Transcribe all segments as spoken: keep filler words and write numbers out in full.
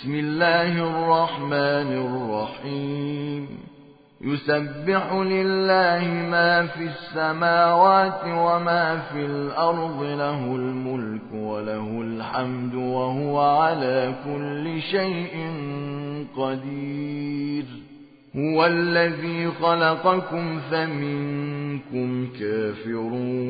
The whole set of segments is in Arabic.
بسم الله الرحمن الرحيم يسبح لله ما في السماوات وما في الأرض له الملك وله الحمد وهو على كل شيء قدير هو الذي خلقكم فمنكم كافر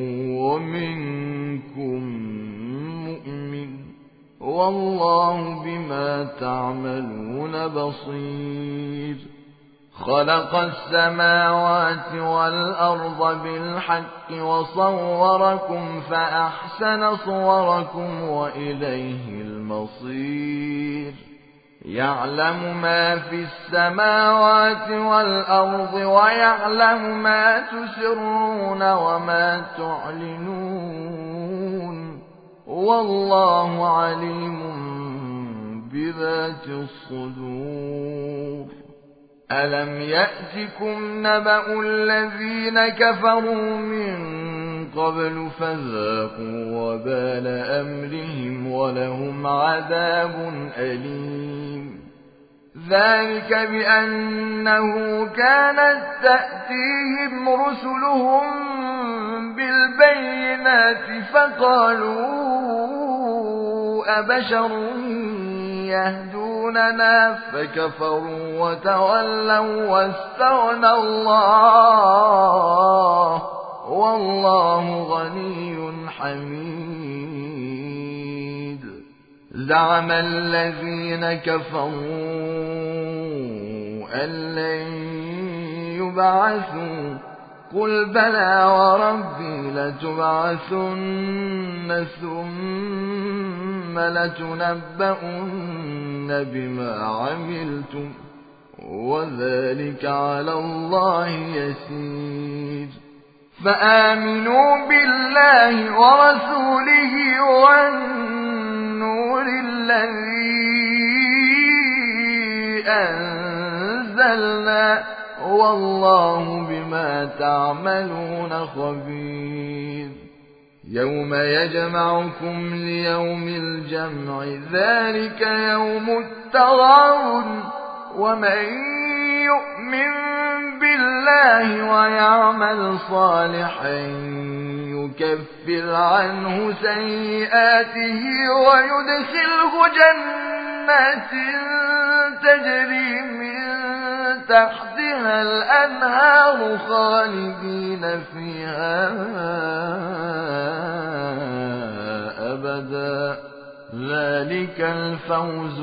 ومنكم مؤمن والله بما تعملون بصير خلق السماوات والأرض بالحق وصوركم فأحسن صوركم وإليه المصير يعلم ما في السماوات والأرض ويعلم ما تسرون وما تعلنون والله عليم بذات الصدور ألم يأتكم نبأ الذين كفروا من قبل فذاقوا وبال أمرهم ولهم عذاب أليم ذلك بأنه كانت تأتيهم رسلهم بالبينات فقالوا أبشر يهدوننا فكفروا وتولوا واستغنى الله والله غني حميد زعم الذين كفروا أن لن يبعثوا قل بلى وربي لتبعثن ثم لتنبؤن بما عملتم وذلك على الله يسير فآمنوا بالله ورسوله والنور الذي أنزلنا والله بما تعملون خبير يوم يجمعكم ليوم الجمع ذلك يوم التغابن ومن يؤمن بالله ويعمل صالحا يكفر عنه سيئاته ويدخله جنات تجري من تحتها الأنهار خالدين فيها أبدا ذلك الفوز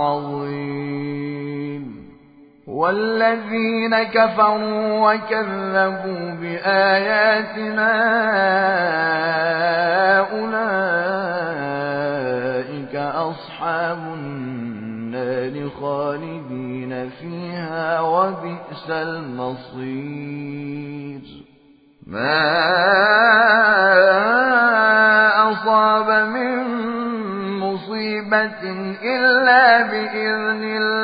العظيم والذين كفروا وكذبوا بآياتنا أولئك أصحاب النار خالدين فيها وبئس المصير ما أصاب من مصيبة إلا بإذن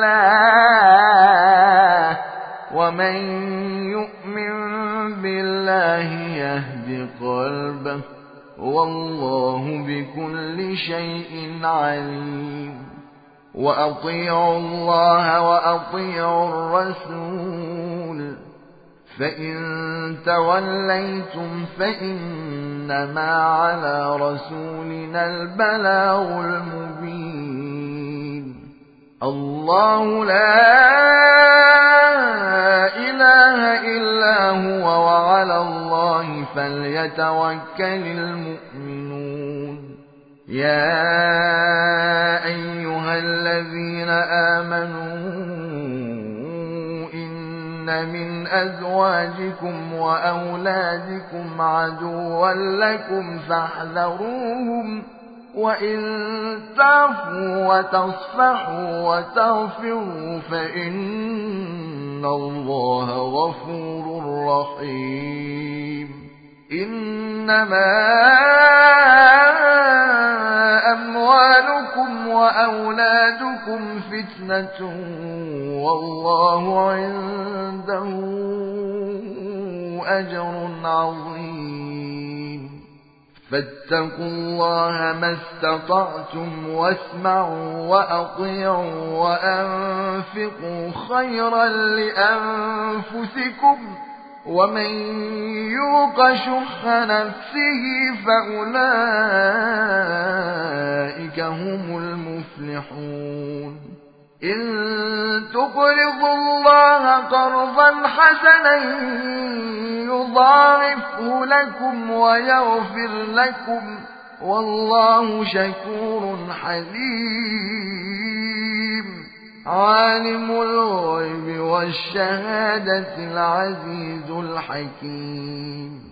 الله ومن يؤمن بالله يهد قلبه والله بكل شيء عليم وأطيعوا الله وأطيعوا الرسول فإن توليتم فإنما على رسولنا البلاغ المبين الله لا إله إلا هو وعلى الله فليتوكل المؤمنون يا أيها الذين آمنوا إن من أزواجكم وأولادكم عدوا لكم فاحذروهم وإن تعفوا وتصفحوا وتغفروا فإن الله غفور رحيم إنما أموالكم وأولادكم فتنة والله عنده أجر عظيم فاتقوا الله ما استطعتم واسمعوا وأطيعوا وأنفقوا خيرا لأنفسكم ومن يوق شح نفسه فأولئك هم المفلحون إن تقرضوا الله قرضا حسنا يضاعفه لكم ويغفر لكم والله شكور حليم عالم الغيب والشهادة العزيز الحكيم